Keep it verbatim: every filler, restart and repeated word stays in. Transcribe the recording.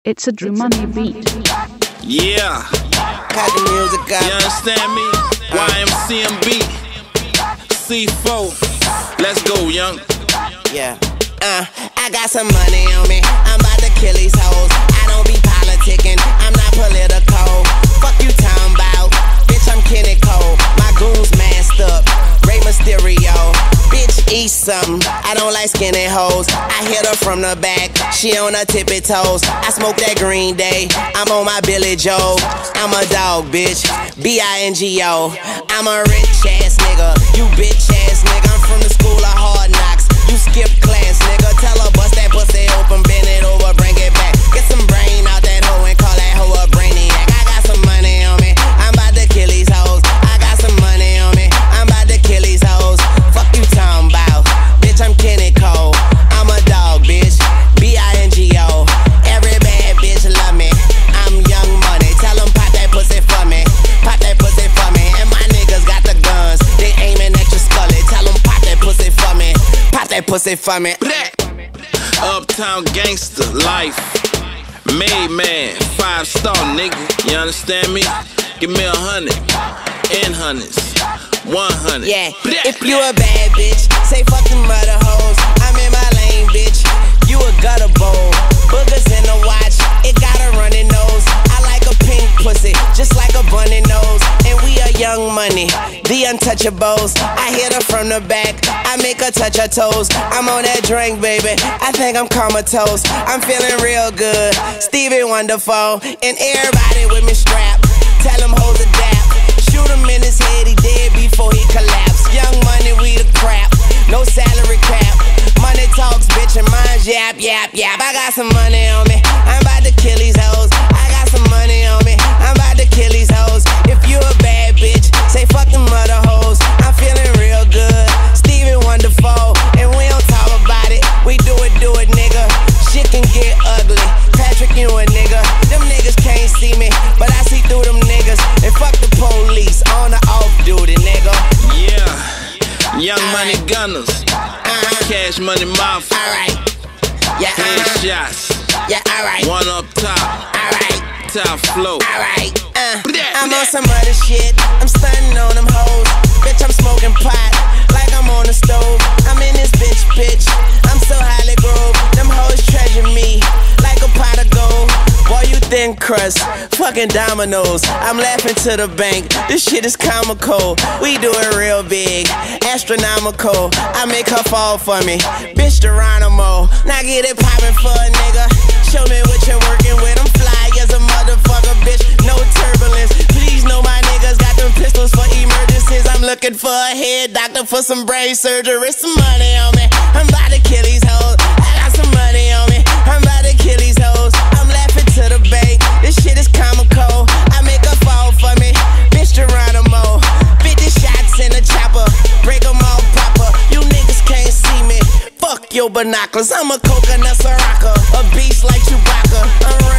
It's a Drew Money beat. Yeah. Got the music up. You understand me? Y M C M B. C four. Let's go, young. Yeah. Uh, I got some money on me. I'm about to kill these hoes. I don't be politicking. I'm not political. Fuck you talking about. Bitch, I'm Kenny Cole. My goons masked up. Rey Mysterio. Bitch, eat something. I don't like skinny hoes. I hit her from the back. She on her tippy toes. I smoke that Green Day. I'm on my Billy Joe. I'm a dog, bitch. B I N G O. I'm a rich ass nigga. You bitch ass nigga. I'm from the school of hard knocks. You skip class, nigga. Tell her bust that pussy open, bend it over, bring it back. Get some brain out that hoe and call that hoe a brainiac. I got some money on me. I'm about to kill these hoes. I got some money on me. I'm about to kill these hoes. Fuck you talking about. Bitch, I'm Kenny Cole. I'm a dog, bitch. B I N G O. Every bad bitch love me. I'm Young Money. Tell them pop that pussy for me. Pop that pussy for me. And my niggas got the guns. They aiming at your scully. Tell them pop that pussy for me. Pop that pussy for me. Uptown gangster life. Made man. Five star nigga. You understand me? Give me a hundred. In hundreds. One hundred. Yeah. If you a bad bitch, say fuck them mother hoes. I'm in my lane, bitch. You a gutter bowl. Boogers in the watch. It got a running nose. I like a pink pussy, just like a bunny nose. And we are Young Money, the untouchables. I hit her from the back. I make her touch her toes. I'm on that drink, baby. I think I'm comatose. I'm feeling real good. Stevie Wonderful. And everybody with me strapped. Tell them hoes a dap. Shoot him in his head, he dead before he collapse. Young Money, we the crap. No salary cap. Money talks, bitch, and mine's yap, yap, yap. I got some money on me. I'm about to kill these hoes. I got some money on me. I'm about to kill these hoes. If you a bad bitch, say fuck them other hoes. I'm feeling real good. Stevie Wonderful. And we don't talk about it. We do it, do it, nigga. Shit can get ugly. Patrick, you a nigga. Them niggas can't see me, but I see through them niggas. And fuck the police on or off duty, nigga. Yeah. Young Money Gunners. Uh-huh. Cash Money Mafia. Alright. Yeah, uh-huh. Headshots. Yeah, alright. One up top. Alright. Top flow. Alright. Uh, I'm on some other shit. I'm stunning on them hoes. Bitch, I'm smoking pot like I'm on the stove. I'm in this bitch, bitch. I'm so highly groove. Them hoes treasure me like a pot of gold. Boy, you thin crust, fucking dominoes. I'm laughing to the bank. This shit is comical. We do it real big, astronomical. I make her fall for me. Bitch, Geronimo. Now get it poppin' for a nigga. Show me what you're working with. I'm fly as a motherfucker, bitch. No turbulence. Please know my niggas got them pistols for emergencies. I'm looking for a head doctor for some brain surgery. Some money on me. I'm about to kill these hoes. I got some money on me. I'm about to kill these hoes. I'm laughing to the bank. This shit is comical. I make her fall for me. Bitch, Geronimo. fifty shots in the chopper. Break them all proper. You niggas can't see me. Fuck your binoculars. I'm a coconut Soraka. A beast like Chewbacca. I'm